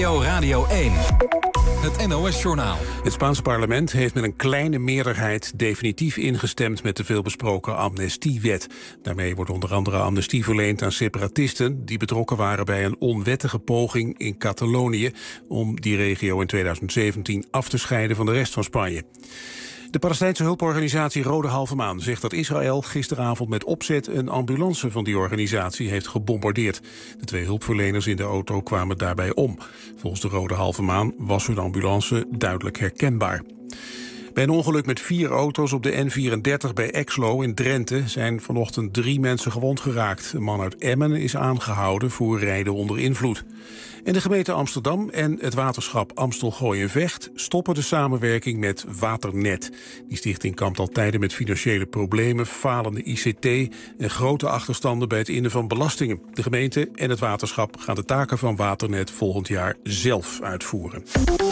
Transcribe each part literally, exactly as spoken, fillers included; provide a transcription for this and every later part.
O Radio één. Het N O S-journaal. Het Spaanse parlement heeft met een kleine meerderheid definitief ingestemd met de veelbesproken amnestiewet. Daarmee wordt onder andere amnestie verleend aan separatisten die betrokken waren bij een onwettige poging in Catalonië om die regio in tweeduizend zeventien af te scheiden van de rest van Spanje. De Palestijnse hulporganisatie Rode Halve Maan zegt dat Israël gisteravond met opzet een ambulance van die organisatie heeft gebombardeerd. De twee hulpverleners in de auto kwamen daarbij om. Volgens de Rode Halve Maan was hun ambulance duidelijk herkenbaar. Bij een ongeluk met vier auto's op de N vierendertig bij Exlo in Drenthe zijn vanochtend drie mensen gewond geraakt. Een man uit Emmen is aangehouden voor rijden onder invloed. En de gemeente Amsterdam en het waterschap Amstelgooi en Vecht stoppen de samenwerking met Waternet. Die stichting kampt al tijden met financiële problemen, falende I C T en grote achterstanden bij het innen van belastingen. De gemeente en het waterschap gaan de taken van Waternet volgend jaar zelf uitvoeren.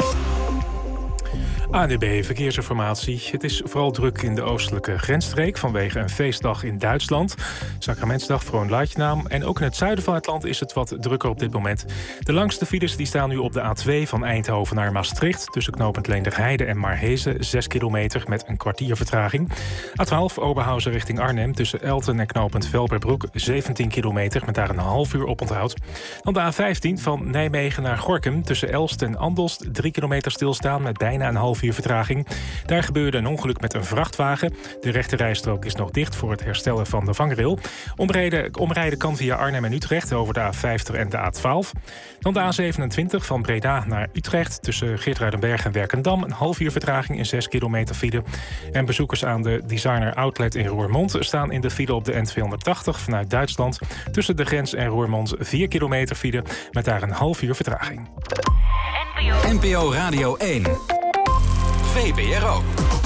A N W B Verkeersinformatie. Het is vooral druk in de oostelijke grensstreek vanwege een feestdag in Duitsland. Sacramentsdag voor een Leitnaam. En ook in het zuiden van het land is het wat drukker op dit moment. De langste files die staan nu op de A twee van Eindhoven naar Maastricht. Tussen knooppunt Leenderheide en Maarhezen, zes kilometer met een kwartier vertraging. A twaalf Oberhausen richting Arnhem tussen Elten en knooppunt Velperbroek, zeventien kilometer met daar een half uur oponthoud. Dan de A vijftien van Nijmegen naar Gorinchem tussen Elst en Andelst, drie kilometer stilstaan met bijna een half uur vertraging. Daar gebeurde een ongeluk met een vrachtwagen. De rechterrijstrook is nog dicht voor het herstellen van de vangrail. Omrijden, omrijden kan via Arnhem en Utrecht over de A vijftig en de A twaalf. Dan de A zevenentwintig van Breda naar Utrecht tussen Geertruidenberg en Werkendam. Een half uur vertraging in zes kilometer file. En bezoekers aan de Designer Outlet in Roermond staan in de file op de N tweehonderdtachtig vanuit Duitsland. Tussen de grens en Roermond vier kilometer file met daar een half uur vertraging. N P O Radio één. V P R O.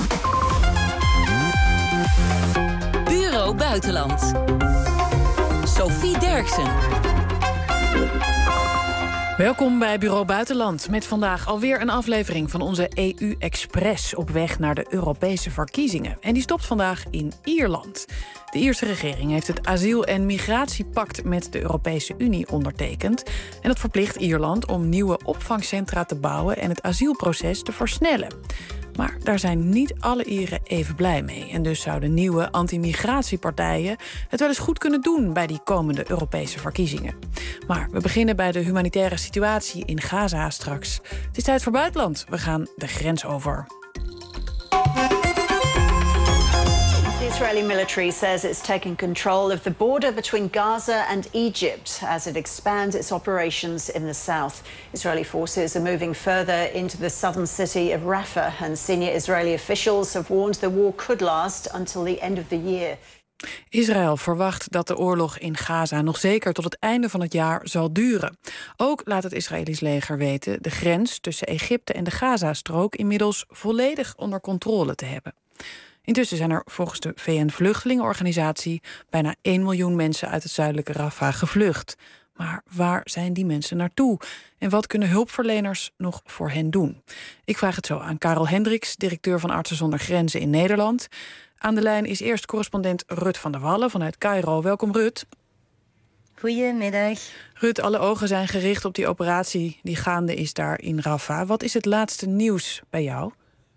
Bureau Buitenland. Sophie Derksen. Welkom bij Bureau Buitenland. Met vandaag alweer een aflevering van onze E U-express op weg naar de Europese verkiezingen. En die stopt vandaag in Ierland. De Ierse regering heeft het asiel- en migratiepact met de Europese Unie ondertekend. En dat verplicht Ierland om nieuwe opvangcentra te bouwen en het asielproces te versnellen. Maar daar zijn niet alle Ieren even blij mee. En dus zouden nieuwe anti-migratiepartijen het wel eens goed kunnen doen bij die komende Europese verkiezingen. Maar we beginnen bij de humanitaire situatie in Gaza straks. Het is tijd voor buitenland. We gaan de grens over. The Israeli military says it's taking control of the border between Gaza and Egypt as it expands its operations in the south. Israeli forces are moving further into the southern city of Rafah, and senior Israeli officials have warned the war could last until the end of the year. Israël verwacht dat de oorlog in Gaza nog zeker tot het einde van het jaar zal duren. Ook laat het Israëlisch leger weten de grens tussen Egypte en de Gazastrook inmiddels volledig onder controle te hebben. Intussen zijn er volgens de V N-vluchtelingenorganisatie bijna één miljoen mensen uit het zuidelijke Rafah gevlucht. Maar waar zijn die mensen naartoe? En wat kunnen hulpverleners nog voor hen doen? Ik vraag het zo aan Karel Hendricks, directeur van Artsen zonder Grenzen in Nederland. Aan de lijn is eerst correspondent Rut van der Wallen vanuit Cairo. Welkom Rut. Goedemiddag. Rut, alle ogen zijn gericht op die operatie die gaande is daar in Rafah. Wat is het laatste nieuws bij jou?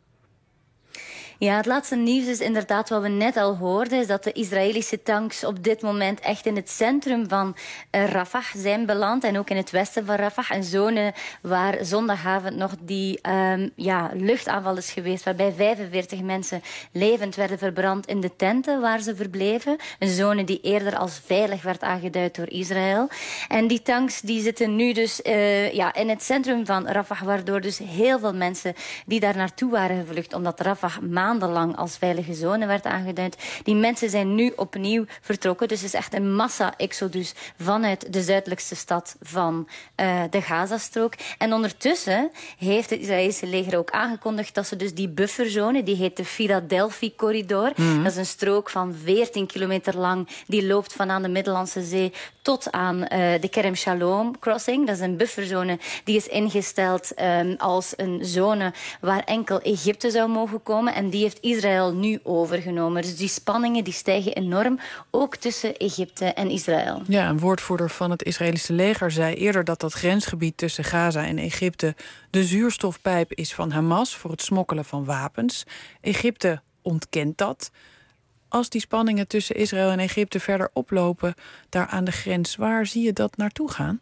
Ja, het laatste nieuws is inderdaad wat we net al hoorden, is dat de Israëlische tanks op dit moment echt in het centrum van uh, Rafah zijn beland en ook in het westen van Rafah, een zone waar zondagavond nog die um, ja, luchtaanval is geweest, waarbij vijfenveertig mensen levend werden verbrand in de tenten waar ze verbleven. Een zone die eerder als veilig werd aangeduid door Israël. En die tanks die zitten nu dus uh, ja, in het centrum van Rafah, waardoor dus heel veel mensen die daar naartoe waren gevlucht, omdat Rafah maandenlang als veilige zone werd aangeduid. Die mensen zijn nu opnieuw vertrokken. Dus het is echt een massa-exodus vanuit de zuidelijkste stad van uh, de Gazastrook. En ondertussen heeft het Israëlische leger ook aangekondigd dat ze dus die bufferzone, die heet de Philadelphia-corridor. Mm-hmm. Dat is een strook van veertien kilometer lang. Die loopt van aan de Middellandse Zee tot aan uh, de Kerem Shalom crossing. Dat is een bufferzone die is ingesteld um, als een zone waar enkel Egypte zou mogen komen. En die die heeft Israël nu overgenomen. Dus die spanningen die stijgen enorm, ook tussen Egypte en Israël. Ja, een woordvoerder van het Israëlische leger zei eerder dat dat grensgebied tussen Gaza en Egypte de zuurstofpijp is van Hamas voor het smokkelen van wapens. Egypte ontkent dat. Als die spanningen tussen Israël en Egypte verder oplopen daar aan de grens, waar zie je dat naartoe gaan?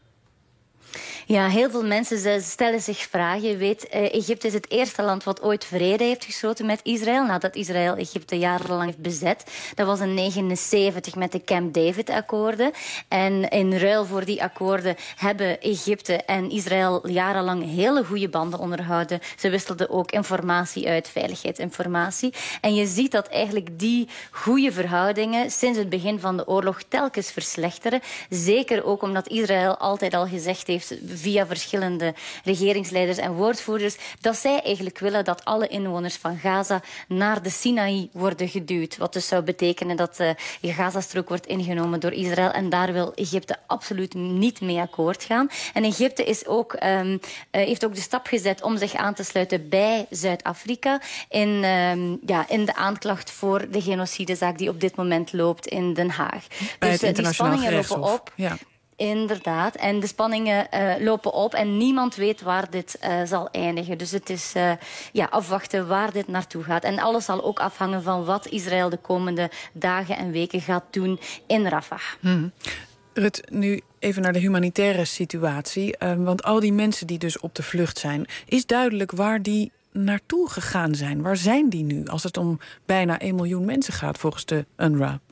Ja, heel veel mensen stellen zich vragen. Je weet, Egypte is het eerste land wat ooit vrede heeft gesloten met Israël, nadat Israël Egypte jarenlang heeft bezet. Dat was in negentien negenenzeventig met de Camp David-akkoorden. En in ruil voor die akkoorden hebben Egypte en Israël jarenlang hele goede banden onderhouden. Ze wisselden ook informatie uit, veiligheidsinformatie. En je ziet dat eigenlijk die goede verhoudingen sinds het begin van de oorlog telkens verslechteren. Zeker ook omdat Israël altijd al gezegd heeft via verschillende regeringsleiders en woordvoerders dat zij eigenlijk willen dat alle inwoners van Gaza naar de Sinaï worden geduwd. Wat dus zou betekenen dat uh, de Gazastrook wordt ingenomen door Israël. En daar wil Egypte absoluut niet mee akkoord gaan. En Egypte is ook, um, uh, heeft ook de stap gezet om zich aan te sluiten bij Zuid-Afrika in, um, ja, in de aanklacht voor de genocidezaak die op dit moment loopt in Den Haag. Bij dus het internationaal die spanningen lopen op. Ja. Inderdaad, en de spanningen uh, lopen op en niemand weet waar dit uh, zal eindigen. Dus het is uh, ja, afwachten waar dit naartoe gaat. En alles zal ook afhangen van wat Israël de komende dagen en weken gaat doen in Rafah. Hmm. Rut, nu even naar de humanitaire situatie. Uh, want al die mensen die dus op de vlucht zijn, is duidelijk waar die naartoe gegaan zijn. Waar zijn die nu als het om bijna één miljoen mensen gaat volgens de U N R W A?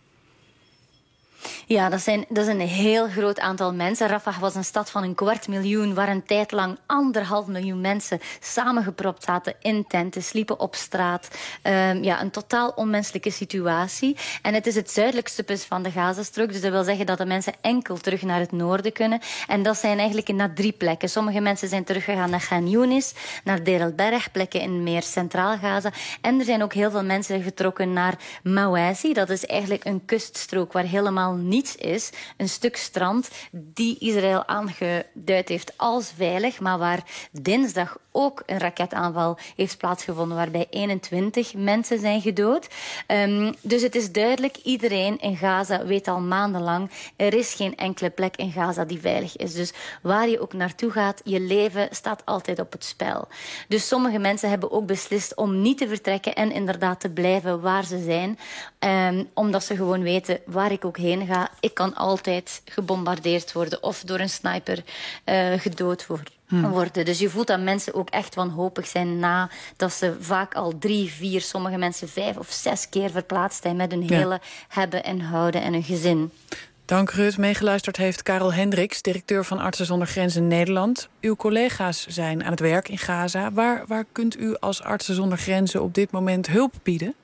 Ja, dat, zijn, dat is een heel groot aantal mensen. Rafah was een stad van een kwart miljoen, waar een tijd lang anderhalf miljoen mensen samengepropt zaten in tenten, sliepen op straat. Um, ja, een totaal onmenselijke situatie. En het is het zuidelijkste punt van de Gazastrook, dus dat wil zeggen dat de mensen enkel terug naar het noorden kunnen. En dat zijn eigenlijk naar drie plekken. Sommige mensen zijn teruggegaan naar Khan Yunis, naar Deir el-Berg, plekken in meer centraal Gaza. En er zijn ook heel veel mensen getrokken naar Mawazi. Dat is eigenlijk een kuststrook waar helemaal niets is. Een stuk strand die Israël aangeduid heeft als veilig, maar waar dinsdag ook een raketaanval heeft plaatsgevonden waarbij eenentwintig mensen zijn gedood. Um, dus het is duidelijk, iedereen in Gaza weet al maandenlang, er is geen enkele plek in Gaza die veilig is. Dus waar je ook naartoe gaat, je leven staat altijd op het spel. Dus sommige mensen hebben ook beslist om niet te vertrekken en inderdaad te blijven waar ze zijn. Um, omdat ze gewoon weten, waar ik ook heen ga, ik kan altijd gebombardeerd worden of door een sniper uh, gedood worden. Hmm. Dus je voelt dat mensen ook echt wanhopig zijn na dat ze vaak al drie, vier, sommige mensen vijf of zes keer verplaatst zijn met hun ja. hele hebben en houden en hun gezin. Dank Rut. Meegeluisterd heeft Karel Hendricks, directeur van Artsen zonder Grenzen Nederland. Uw collega's zijn aan het werk in Gaza. Waar, waar kunt u als Artsen zonder Grenzen op dit moment hulp bieden?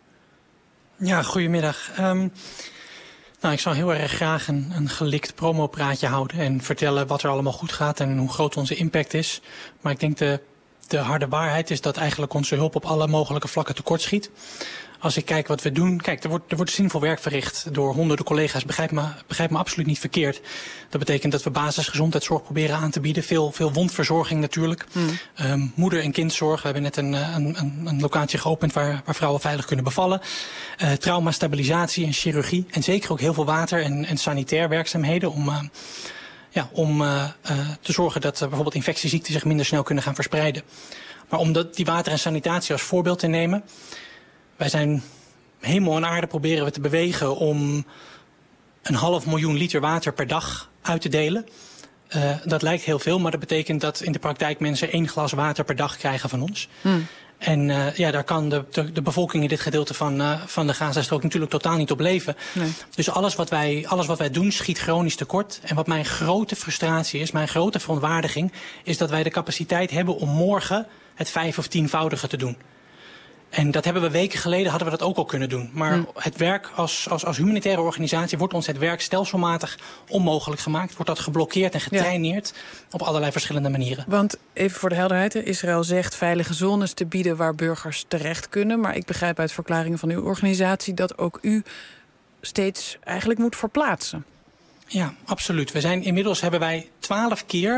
Ja, goedemiddag. Um, nou, ik zou heel erg graag een, een gelikt promopraatje houden en vertellen wat er allemaal goed gaat en hoe groot onze impact is. Maar ik denk de, de harde waarheid is dat eigenlijk onze hulp op alle mogelijke vlakken tekortschiet. Als ik kijk wat we doen, kijk, er wordt, er wordt zinvol werk verricht door honderden collega's. Begrijp me, begrijp me absoluut niet verkeerd. Dat betekent dat we basisgezondheidszorg proberen aan te bieden. Veel, veel wondverzorging natuurlijk. Hmm. Um, moeder- en kindzorg. We hebben net een, een, een, een locatie geopend waar, waar vrouwen veilig kunnen bevallen. Uh, traumastabilisatie en chirurgie. En zeker ook heel veel water en, en sanitair werkzaamheden om... Uh, Ja, om uh, uh, te zorgen dat uh, bijvoorbeeld infectieziekten zich minder snel kunnen gaan verspreiden. Maar om dat, die water en sanitatie als voorbeeld te nemen. Wij zijn hemel en aarde proberen we te bewegen om een half miljoen liter water per dag uit te delen. Uh, dat lijkt heel veel, maar dat betekent dat in de praktijk mensen één glas water per dag krijgen van ons. Hmm. En uh, ja, daar kan de, de, de bevolking in dit gedeelte van, uh, van de Gazastrook natuurlijk totaal niet op leven. Nee. Dus alles wat, wij, alles wat wij doen schiet chronisch tekort. En wat mijn grote frustratie is, mijn grote verontwaardiging, is dat wij de capaciteit hebben om morgen het vijf of tienvoudige te doen. En dat hebben we weken geleden, hadden we dat ook al kunnen doen. Maar hmm. het werk als, als, als humanitaire organisatie wordt ons het werk stelselmatig onmogelijk gemaakt. Wordt dat geblokkeerd en getraineerd ja. op allerlei verschillende manieren. Want even voor de helderheid, Israël zegt veilige zones te bieden waar burgers terecht kunnen. Maar ik begrijp uit verklaringen van uw organisatie dat ook u steeds eigenlijk moet verplaatsen. Ja, absoluut. We zijn, inmiddels hebben wij twaalf keer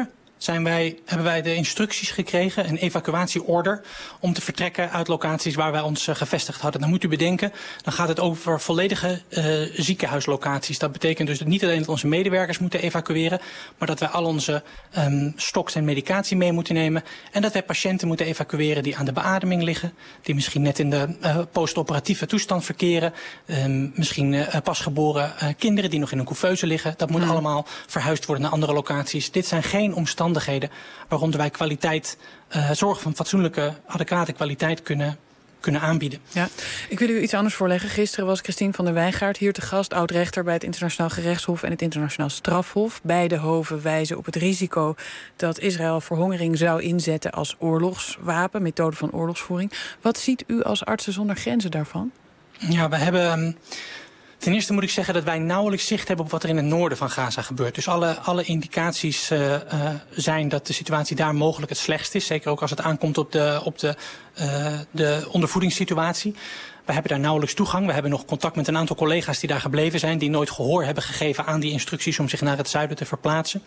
zijn wij, hebben wij de instructies gekregen, een evacuatieorder, om te vertrekken uit locaties waar wij ons uh, gevestigd hadden. Dan moet u bedenken, dan gaat het over volledige uh, ziekenhuislocaties. Dat betekent dus dat niet alleen dat onze medewerkers moeten evacueren, maar dat wij al onze um, stoks en medicatie mee moeten nemen. En dat wij patiënten moeten evacueren die aan de beademing liggen, die misschien net in de uh, postoperatieve toestand verkeren, um, misschien uh, pasgeboren uh, kinderen die nog in een couveuse liggen. Dat moet mm. allemaal verhuisd worden naar andere locaties. Dit zijn geen omstandigheden waaronder wij kwaliteit, uh, zorg van fatsoenlijke, adequate kwaliteit kunnen, kunnen aanbieden. Ja, ik wil u iets anders voorleggen. Gisteren was Christine van der Wijngaard hier te gast, oud-rechter bij het Internationaal Gerechtshof en het Internationaal Strafhof. Beide hoven wijzen op het risico dat Israël verhongering zou inzetten als oorlogswapen, methode van oorlogsvoering. Wat ziet u als Artsen zonder Grenzen daarvan? Ja, we hebben... Um, Ten eerste moet ik zeggen dat wij nauwelijks zicht hebben op wat er in het noorden van Gaza gebeurt. Dus alle, alle indicaties uh, uh, zijn dat de situatie daar mogelijk het slechtst is. Zeker ook als het aankomt op de, op de, uh, de ondervoedingssituatie. We hebben daar nauwelijks toegang. We hebben nog contact met een aantal collega's die daar gebleven zijn, die nooit gehoor hebben gegeven aan die instructies om zich naar het zuiden te verplaatsen.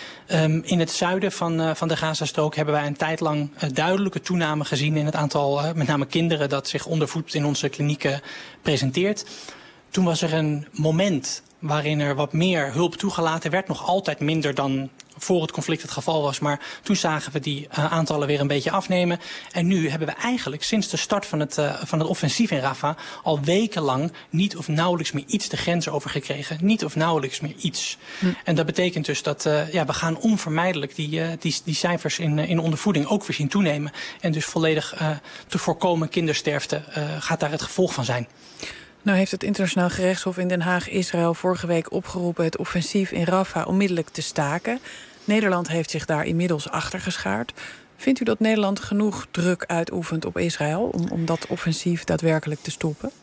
Um, in het zuiden van, uh, van de Gazastrook hebben wij een tijd lang uh, duidelijke toename gezien in het aantal, uh, met name kinderen, dat zich ondervoed in onze klinieken presenteert. Toen was er een moment waarin er wat meer hulp toegelaten werd. Nog altijd minder dan voor het conflict het geval was. Maar toen zagen we die uh, aantallen weer een beetje afnemen. En nu hebben we eigenlijk sinds de start van het, uh, van het offensief in Rafah al wekenlang niet of nauwelijks meer iets de grens overgekregen. Niet of nauwelijks meer iets. Hm. En dat betekent dus dat uh, ja, we gaan onvermijdelijk die, uh, die, die cijfers in, uh, in ondervoeding ook weer zien toenemen. En dus volledig uh, te voorkomen kindersterfte uh, gaat daar het gevolg van zijn. Nou heeft het Internationaal Gerechtshof in Den Haag Israël vorige week opgeroepen het offensief in Rafah onmiddellijk te staken. Nederland heeft zich daar inmiddels achter geschaard. Vindt u dat Nederland genoeg druk uitoefent op Israël om, om dat offensief daadwerkelijk te stoppen?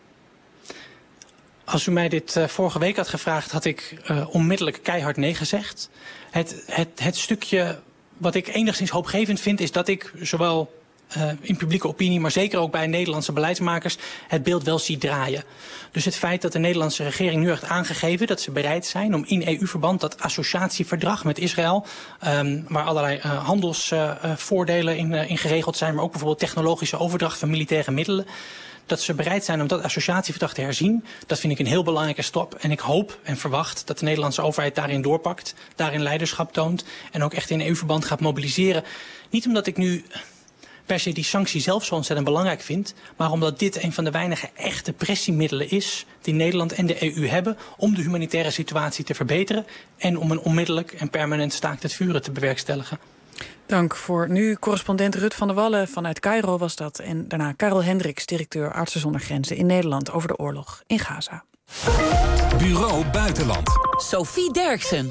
Als u mij dit uh, vorige week had gevraagd, had ik uh, onmiddellijk keihard nee gezegd. Het, het, het stukje wat ik enigszins hoopgevend vind, is dat ik zowel Uh, in publieke opinie, maar zeker ook bij Nederlandse beleidsmakers, het beeld wel ziet draaien. Dus het feit dat de Nederlandse regering nu heeft aangegeven dat ze bereid zijn om in E U-verband dat associatieverdrag met Israël, um, waar allerlei uh, handelsvoordelen uh, in, uh, in geregeld zijn, maar ook bijvoorbeeld technologische overdracht van militaire middelen, dat ze bereid zijn om dat associatieverdrag te herzien, dat vind ik een heel belangrijke stap. En ik hoop en verwacht dat de Nederlandse overheid daarin doorpakt, daarin leiderschap toont en ook echt in E U-verband gaat mobiliseren. Niet omdat ik nu per se die sanctie zelf zo ontzettend belangrijk vind, maar omdat dit een van de weinige echte pressiemiddelen is die Nederland en de E U hebben om de humanitaire situatie te verbeteren en om een onmiddellijk en permanent staakt het vuren te bewerkstelligen. Dank voor nu. Correspondent Rut van der Wallen vanuit Cairo was dat. En daarna Karel Hendricks, directeur Artsen zonder Grenzen in Nederland over de oorlog in Gaza. Bureau Buitenland. Sophie Derksen.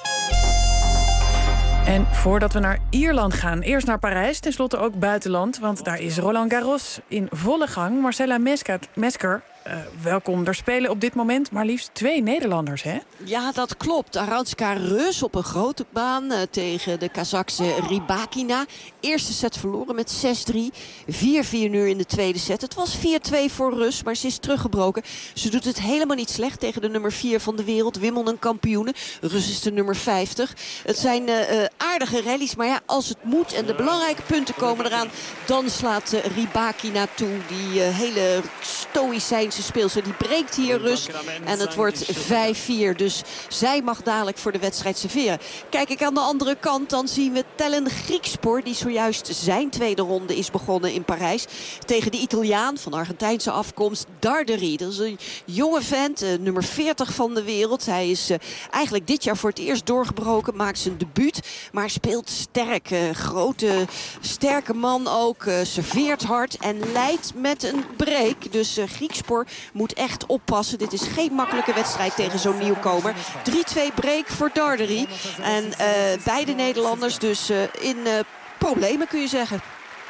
En voordat we naar Ierland gaan, eerst naar Parijs, tenslotte ook buitenland, want daar is Roland Garros in volle gang. Marcella Mesker, uh, welkom. Er spelen op dit moment maar liefst twee Nederlanders, hè? Ja, dat klopt. Aranska Rus op een grote baan uh, tegen de Kazachse Rybakina. Eerste set verloren met zes drie. vier vier nu in de tweede set. Het was vier twee voor Rus, maar ze is teruggebroken. Ze doet het helemaal niet slecht tegen de nummer vier van de wereld. Wimbledon kampioene. Rus is de nummer vijftig. Het zijn uh, uh, aardige rallies, maar ja, als het moet en de belangrijke punten komen eraan, dan slaat uh, Rybakina toe. Die uh, hele stoïcijnse speelster, die breekt hier Rus. En het wordt vijf vier. Dus zij mag dadelijk voor de wedstrijd serveren. Kijk ik aan de andere kant, dan zien we Tellen Griekspoor, die zojuist zijn tweede ronde is begonnen in Parijs. Tegen de Italiaan van Argentijnse afkomst, Darderi. Dat is een jonge vent, uh, nummer veertig van de wereld. Hij is uh, eigenlijk dit jaar voor het eerst doorgebroken, maakt zijn debuut. Maar speelt sterk. Uh, grote, sterke man ook. Uh, serveert hard en leidt met een break. Dus uh, Griekspoor moet echt oppassen. Dit is geen makkelijke wedstrijd tegen zo'n nieuwkomer. drie twee break voor Darderi. En uh, beide Nederlanders dus uh, in uh, problemen, kun je zeggen.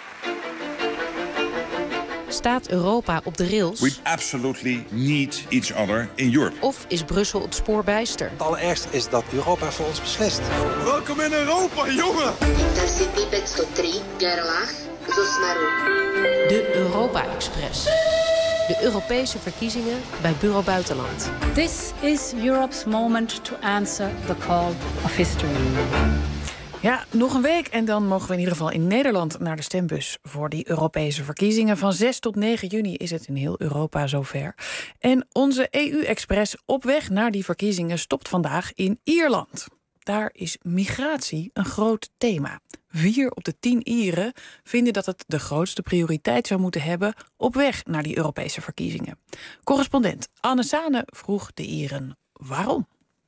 Staat Europa op de rails? We absolutely need each other in Europe. Of is Brussel het spoor bijster? Het allerergste is dat Europa voor ons beslist. Welkom in Europa, jongen! Intercity petstotdrie, Gerlach, Zosmaru. De Europa-express. De Europese verkiezingen bij Bureau Buitenland. This is Europe's moment to answer the call of history. Ja, nog een week en dan mogen we in ieder geval in Nederland naar de stembus voor die Europese verkiezingen. Van zes tot negen juni is het in heel Europa zover. En onze E U-express op weg naar die verkiezingen stopt vandaag in Ierland. Daar is migratie een groot thema. Vier op de tien Ieren vinden dat het de grootste prioriteit zou moeten hebben op weg naar die Europese verkiezingen. Correspondent Anne Sane vroeg de Ieren waarom.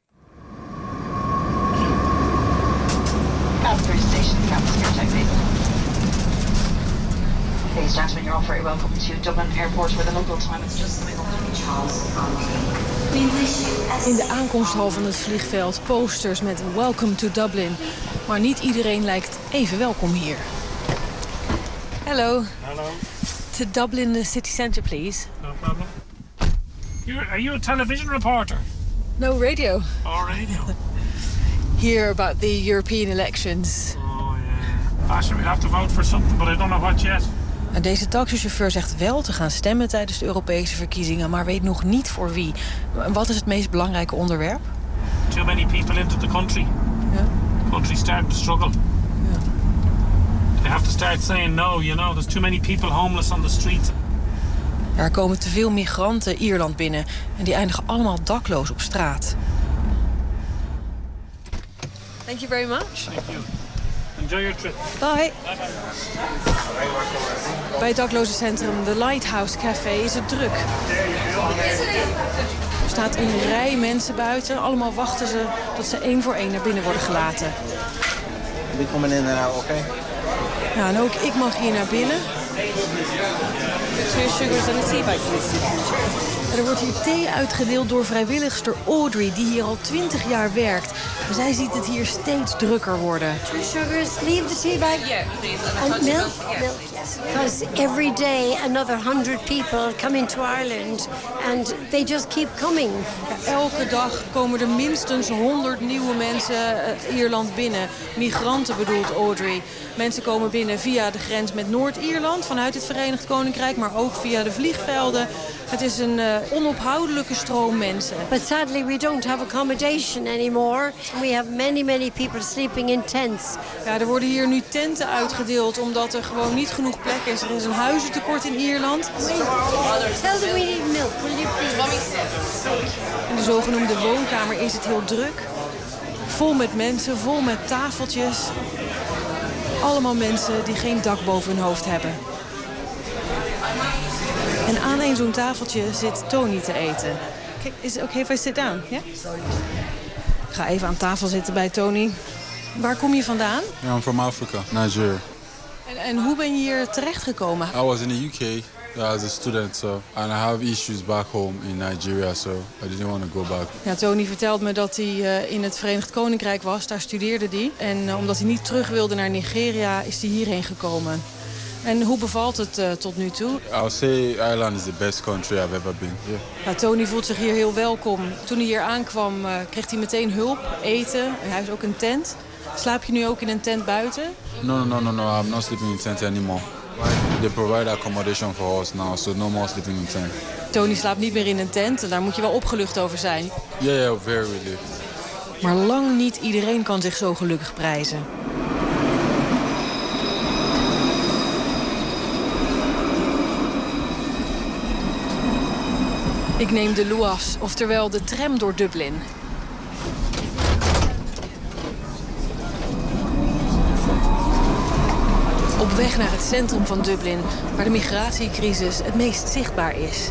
Ladies and gentlemen, you're all very welcome to Dublin Airport, where the local time is just Charles. In de aankomsthal van het vliegveld posters met Welcome to Dublin. Maar niet iedereen lijkt even welkom hier. Hello. Hello. To Dublin, the city centre, please. No problem. You're, are you a television reporter? No, radio. Oh, radio. Hear about the European elections. Oh, yeah. Actually, we'll have to vote for something, but I don't know what yet. En deze taxichauffeur zegt wel te gaan stemmen tijdens de Europese verkiezingen, maar weet nog niet voor wie. Wat is het meest belangrijke onderwerp? Too many people into the country. Ja. The country's starting to struggle. Ja. They have to start saying no, you know. There's too many people homeless on the street. Er komen te veel migranten Ierland binnen en die eindigen allemaal dakloos op straat. Thank you very much. Thank you. Enjoy your trip. Bye. Bij het daklozencentrum The Lighthouse Café is het druk. Er staat een rij mensen buiten. Allemaal wachten ze tot ze één voor één naar binnen worden gelaten. We komen in en out, oké? Ja, en ook ik mag hier naar binnen. Two sugars and a tea bag, please. Er wordt hier thee uitgedeeld door vrijwilligster Audrey, die hier al twintig jaar werkt. En zij ziet het hier steeds drukker worden. Two sugars, leave the tea bag. Yeah, please. And milk? Milk, yes. Because every day another hundred people come into Ireland and they just keep coming. Ja, elke dag komen er minstens honderd nieuwe mensen uh, Ierland binnen. Migranten bedoelt Audrey. Mensen komen binnen via de grens met Noord-Ierland, vanuit het Verenigd Koninkrijk, maar ook via de vliegvelden. Het is een uh, onophoudelijke stroom mensen. But sadly we don't have accommodation anymore. We have many, many people sleeping in tents. Ja, er worden hier nu tenten uitgedeeld omdat er gewoon niet genoeg plek is. Er is een huizentekort in Ierland. Tell them we need milk, will you please? In de zogenoemde woonkamer is het heel druk. Vol met mensen, vol met tafeltjes. Allemaal mensen die geen dak boven hun hoofd hebben. En aan een zo'n tafeltje zit Tony te eten. Is het oké if I sit down? Yeah? Ik ga even aan tafel zitten bij Tony. Waar kom je vandaan? Yeah, I'm from Africa, Nigeria. En, en hoe ben je hier terechtgekomen? I was in the U K yeah, as a student, so and I have issues back home in Nigeria, so I didn't want to go back. Ja, Tony vertelt me dat hij uh, in het Verenigd Koninkrijk was. Daar studeerde hij. En uh, omdat hij niet terug wilde naar Nigeria, is hij hierheen gekomen. En hoe bevalt het uh, tot nu toe? I'll say Ireland is the best country I've ever been. Yeah. Ja, Tony voelt zich hier heel welkom. Toen hij hier aankwam, uh, kreeg hij meteen hulp, eten. En hij heeft ook een tent. Slaap je nu ook in een tent buiten? No, no, no, no, no. I'm not sleeping in tent anymore. They provide accommodation for us now, so no more sleeping in tent. Tony slaapt niet meer in een tent en daar moet je wel opgelucht over zijn. Yeah, yeah, very relieved. Maar lang niet iedereen kan zich zo gelukkig prijzen. Ik neem de Luas, oftewel de tram door Dublin. Op weg naar het centrum van Dublin, waar de migratiecrisis het meest zichtbaar is.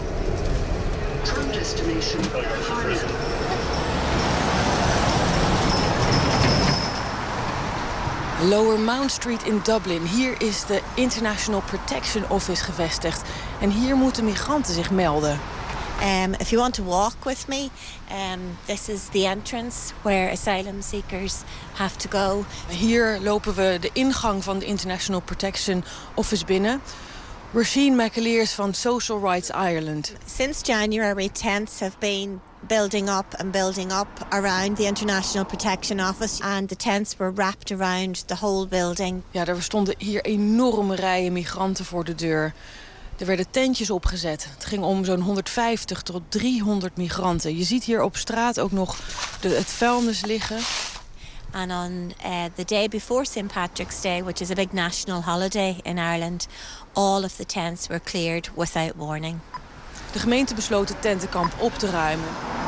Lower Mount Street in Dublin. Hier is de International Protection Office gevestigd. En hier moeten migranten zich melden. Um, if you want to walk with me, um, this is the entrance where asylum seekers have to go. Hier lopen we de ingang van de International Protection Office binnen. Roisin McAleers van Social Rights Ireland. Since January, tents have been building up and building up around the International Protection Office. And the tents were wrapped around the whole building. Ja, er stonden hier enorme rijen migranten voor de deur. Er werden tentjes opgezet. Het ging om zo'n honderdvijftig tot driehonderd migranten. Je ziet hier op straat ook nog de, het vuilnis liggen. And on uh, the day before Saint Patrick's Day, which is a big national holiday in Ireland, all of the tents were cleared without warning. De gemeente besloot het tentenkamp op te ruimen.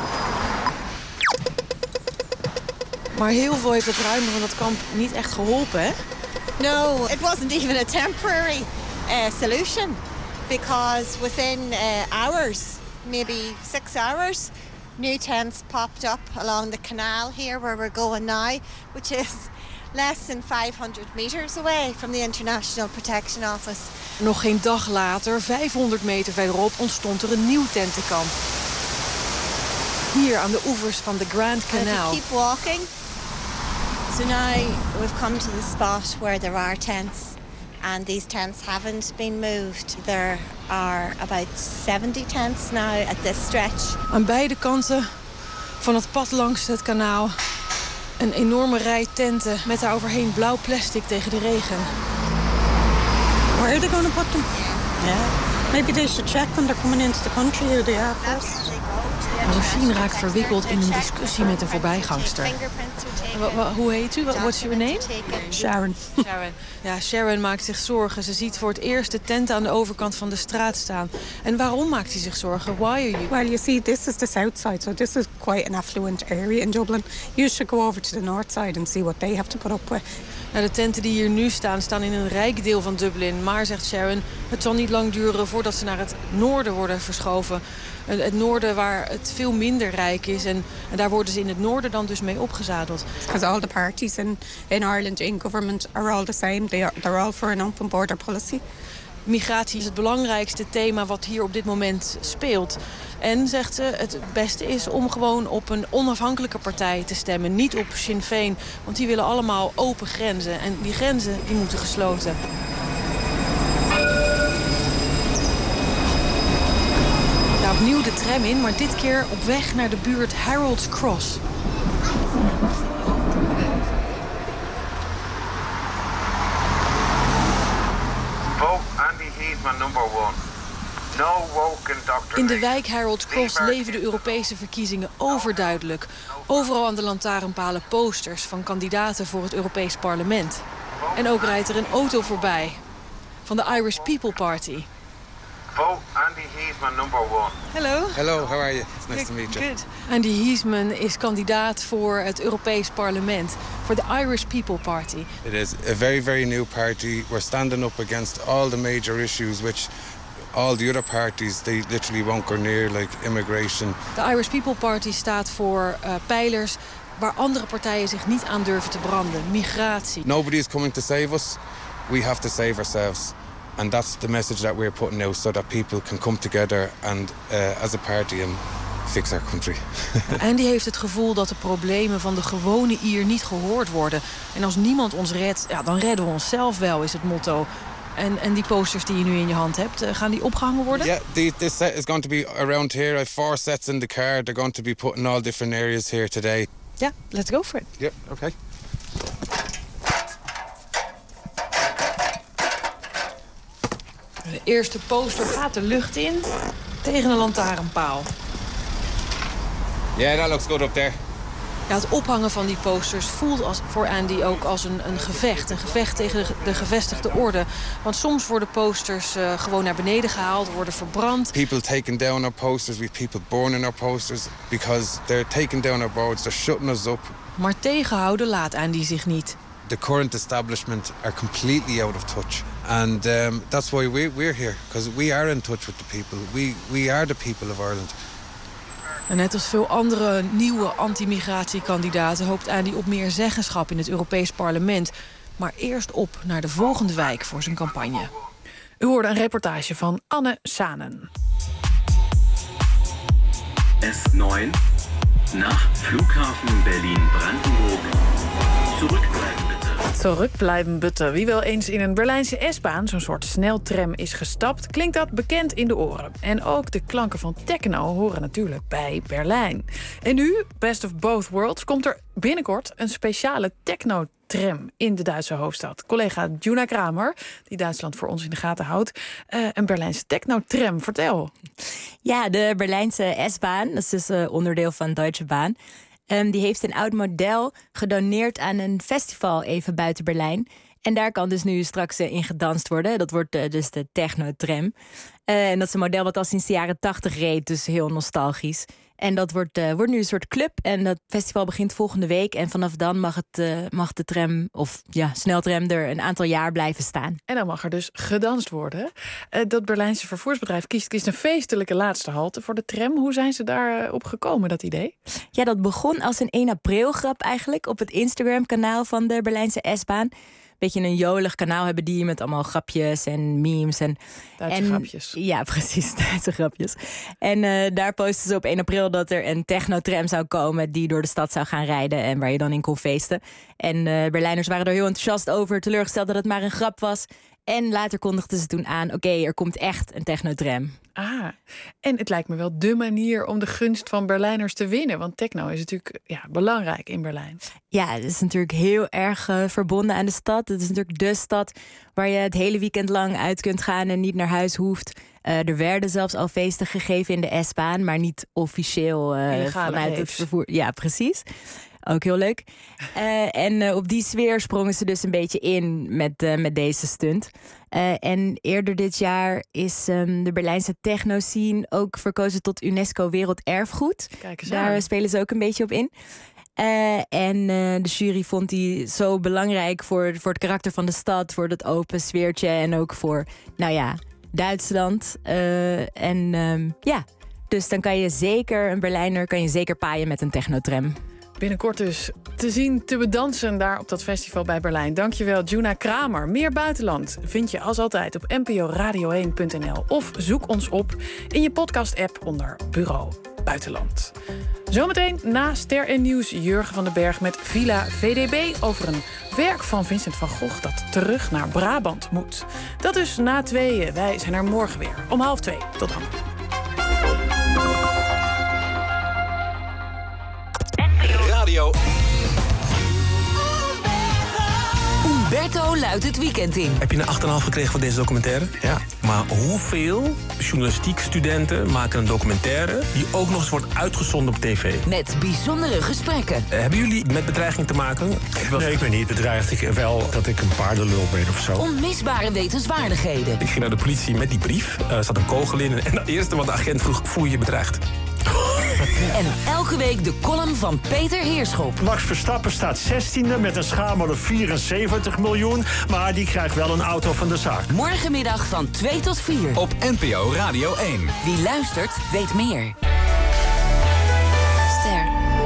Maar heel veel heeft het ruimen van dat kamp niet echt geholpen, hè? No, it wasn't even a temporary uh, solution. Because within uh, hours, maybe six hours, new tents popped up along the canal here where we're going now, which is less than five hundred meters away from the International Protection Office. Nog geen dag later, vijfhonderd meter verderop, ontstond er een nieuw tentenkamp. Hier aan de oevers van de Grand Canal. And if you keep walking, so now we've come to the spot where there are tents. And these tents haven't been moved. There are about seventy tents now at this stretch. Aan beide kanten van het pad langs het kanaal een enorme rij tenten met daaroverheen blauw plastic tegen de regen. Where are they going to put them? Yeah. Maybe they should check when they're coming into the country who they are first. Rosine raakt verwikkeld in een discussie met een voorbijgangster. Wa- wa- hoe heet u? What's your name? Sharon. Sharon. Ja, Sharon maakt zich zorgen. Ze ziet voor het eerst de tenten aan de overkant van de straat staan. En waarom maakt hij zich zorgen? Why are you? Well, you see, this is the south side, so this is quite an affluent area in Dublin. You should go over to the north side and see what they have to put up with. Nou, de tenten die hier nu staan, staan in een rijk deel van Dublin. Maar, zegt Sharon, het zal niet lang duren voordat ze naar het noorden worden verschoven. Het noorden waar het veel minder rijk is. En, en daar worden ze in het noorden dan dus mee opgezadeld. Because all the parties in, in Ireland in government are all the same. They are, they're all for an open border policy. Migratie is het belangrijkste thema wat hier op dit moment speelt. En, zegt ze, het beste is om gewoon op een onafhankelijke partij te stemmen. Niet op Sinn Féin, want die willen allemaal open grenzen. En die grenzen die moeten gesloten. Daar opnieuw de tram in, maar dit keer op weg naar de buurt Harold's Cross. Vote Andy Heatman number one. No woke indoctrination. In de wijk Harold's Cross leven de Europese verkiezingen overduidelijk. Overal aan de lantaarnpalen posters van kandidaten voor het Europees Parlement. En ook rijdt er een auto voorbij van de Irish People Party. Vote Andy Heatman number one. Hello. Hello, how are you? It's nice to meet you. Good. Andy Heatman is kandidaat voor het Europees Parlement, voor de Irish People Party. It is a very, very new party. We're standing up against all the major issues which all the other parties, they literally won't go near, like immigration. De Irish People Party staat voor uh, pijlers waar andere partijen zich niet aan durven te branden. Migratie. Nobody is coming to save us. We have to save ourselves. And that's the message that we're putting out so that people can come together and uh, as a party and fix our country. En die heeft het gevoel dat de problemen van de gewone Ier niet gehoord worden. En als niemand ons redt, ja, dan redden we onszelf wel, is het motto. En, en die posters die je nu in je hand hebt, gaan die opgehangen worden? Yeah, the, this set is going to be around here. I have four sets in the car. They're going to be put in all different areas here today. Ja, yeah, let's go for it. Yeah, okay. De eerste poster gaat de lucht in tegen een lantaarnpaal. Yeah, that looks good up there. Ja, het ophangen van die posters voelt als, voor Andy ook als een, een gevecht. Een gevecht tegen de, de gevestigde orde. Want soms worden posters uh, gewoon naar beneden gehaald, worden verbrand. People taking down our posters, we people burning our posters because they're taking down our boards, they're shutting us up. Maar tegenhouden laat Andy zich niet. The current establishment are completely out of touch. And um, that's why we, we're here, because we are in touch with the people. We, we are the people of Ireland. En net als veel andere nieuwe anti-migratiekandidaten hoopt Andy op meer zeggenschap in het Europees Parlement. Maar eerst op naar de volgende wijk voor zijn campagne. U hoorde een reportage van Anne Sanen. S negen nach Flughafen Berlin-Brandenburg. Zurückbleiben bitte. Terugblijven bitte. Wie wel eens in een Berlijnse S-baan, zo'n soort sneltram, is gestapt, klinkt dat bekend in de oren. En ook de klanken van techno horen natuurlijk bij Berlijn. En nu, best of both worlds, komt er binnenkort een speciale techno-tram in de Duitse hoofdstad. Collega Juna Kramer, die Duitsland voor ons in de gaten houdt, uh, een Berlijnse techno-tram. Vertel. Ja, de Berlijnse S-baan, dat is dus uh, onderdeel van Deutsche Bahn. Um, die heeft een oud model gedoneerd aan een festival even buiten Berlijn. En daar kan dus nu straks uh, in gedanst worden. Dat wordt uh, dus de technotram. Uh, en dat is een model wat al sinds de jaren tachtig reed, dus heel nostalgisch. En dat wordt, uh, wordt nu een soort club. En dat festival begint volgende week. En vanaf dan mag, het, uh, mag de tram, of ja, sneltram, er een aantal jaar blijven staan. En dan mag er dus gedanst worden. Uh, dat Berlijnse vervoersbedrijf kiest, kiest een feestelijke laatste halte voor de tram. Hoe zijn ze daarop gekomen, dat idee? Ja, dat begon als een één april grap eigenlijk op het Instagram-kanaal van de Berlijnse S-baan. Beetje een jolig kanaal hebben die met allemaal grapjes en memes. En, Duitse en, grapjes. Ja, precies, Duitse grapjes. En uh, daar posten ze op één april dat er een technotram zou komen die door de stad zou gaan rijden en waar je dan in kon feesten. En uh, Berlijners waren er heel enthousiast over, teleurgesteld dat het maar een grap was. En later kondigden ze toen aan, oké, okay, er komt echt een technotram. Ah, en het lijkt me wel dé manier om de gunst van Berlijners te winnen. Want techno is natuurlijk ja, belangrijk in Berlijn. Ja, het is natuurlijk heel erg uh, verbonden aan de stad. Het is natuurlijk de stad waar je het hele weekend lang uit kunt gaan en niet naar huis hoeft. Uh, er werden zelfs al feesten gegeven in de S-baan, maar niet officieel uh, vanuit raves. Het vervoer. Ja, precies. Ook heel leuk. Uh, en uh, op die sfeer sprongen ze dus een beetje in met, uh, met deze stunt. Uh, en eerder dit jaar is um, de Berlijnse techno-scene ook verkozen tot UNESCO Werelderfgoed. Kijk eens Daar aan. spelen ze ook een beetje op in. Uh, en uh, de jury vond die zo belangrijk voor, voor het karakter van de stad, voor dat open sfeertje en ook voor, nou ja, Duitsland. Uh, en um, ja, dus dan kan je zeker, een Berlijner kan je zeker paaien met een technotram. Binnenkort dus te zien, te bedansen daar op dat festival bij Berlijn. Dankjewel, Juna Kramer. Meer buitenland vind je als altijd op n p o radio één punt n l. Of zoek ons op in je podcast-app onder Bureau Buitenland. Zometeen na Ster en Nieuws Jurgen van den Berg met Villa V D B... over een werk van Vincent van Gogh dat terug naar Brabant moet. Dat is na tweeën. Wij zijn er morgen weer om half twee. Tot dan. Radio. Umberto luidt het weekend in. Heb je een acht komma vijf gekregen voor deze documentaire? Ja. Maar hoeveel journalistiek studenten maken een documentaire die ook nog eens wordt uitgezonden op tv? Met bijzondere gesprekken. Uh, hebben jullie met bedreiging te maken? Ik was... Nee, ik ben niet bedreigd. Ik wel dat ik een paardenlul ben of zo. Onmisbare wetenswaardigheden. Ik ging naar de politie met die brief. Er uh, zat een kogel in. En het eerste wat de agent vroeg, voel je je bedreigd? En elke week de column van Peter Heerschop. Max Verstappen staat zestiende met een schamele vierenzeventig miljoen... maar die krijgt wel een auto van de zaak. Morgenmiddag van twee tot vier. Op N P O Radio één. Wie luistert, weet meer. Ster.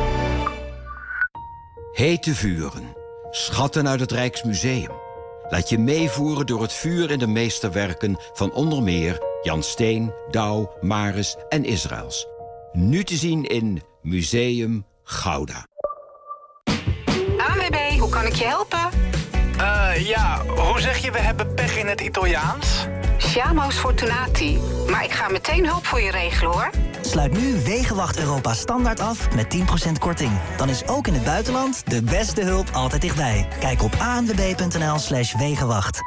Hete vuren. Schatten uit het Rijksmuseum. Laat je meevoeren door het vuur in de meesterwerken... van onder meer Jan Steen, Douw, Maris en Israëls. Nu te zien in Museum Gouda. A N W B, hoe kan ik je helpen? Uh, ja, hoe zeg je we hebben pech in het Italiaans? Siamo sfortunati. Maar ik ga meteen hulp voor je regelen, hoor. Sluit nu Wegenwacht Europa Standaard af met tien procent korting. Dan is ook in het buitenland de beste hulp altijd dichtbij. Kijk op a n w b punt n l slash wegenwacht.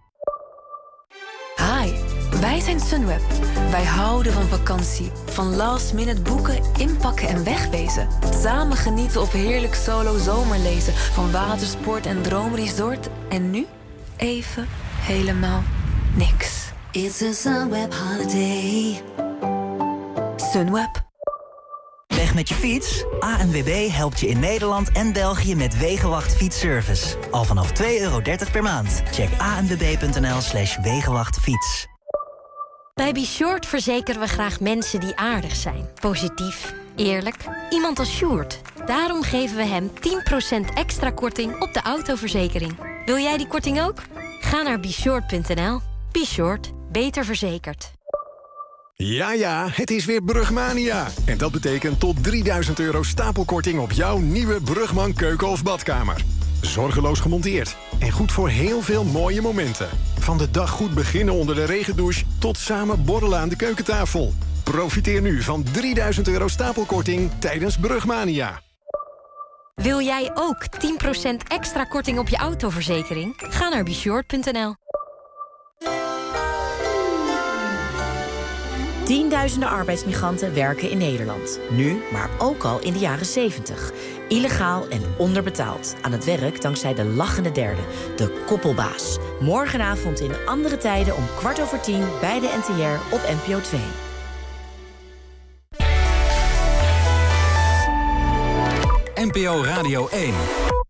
Hi, wij zijn Sunweb. Wij houden van vakantie. Van last minute boeken, inpakken en wegwezen. Samen genieten op heerlijk solo zomerlezen. Van watersport en droomresort. En nu even helemaal niks. It's a Sunweb holiday. Sunweb. Weg met je fiets? A N W B helpt je in Nederland en België met Wegenwacht fietsservice. Al vanaf twee euro dertig per maand. Check a n w b punt n l slash wegenwachtfiets. Bij Be Short verzekeren we graag mensen die aardig zijn. Positief, eerlijk, iemand als Sjoerd. Daarom geven we hem tien procent extra korting op de autoverzekering. Wil jij die korting ook? Ga naar be short punt n l. Be Short, beter verzekerd. Ja, ja, het is weer Brugmania. En dat betekent tot drieduizend euro stapelkorting op jouw nieuwe Brugman keuken of badkamer. Zorgeloos gemonteerd. En goed voor heel veel mooie momenten. Van de dag goed beginnen onder de regendouche tot samen borrelen aan de keukentafel. Profiteer nu van drieduizend euro stapelkorting tijdens Brugmania. Wil jij ook tien procent extra korting op je autoverzekering? Ga naar be short punt n l. Tienduizenden arbeidsmigranten werken in Nederland. Nu, maar ook al in de jaren zeventig. Illegaal en onderbetaald. Aan het werk dankzij de lachende derde, de koppelbaas. Morgenavond in Andere Tijden om kwart over tien bij de N T R op N P O twee. N P O Radio één.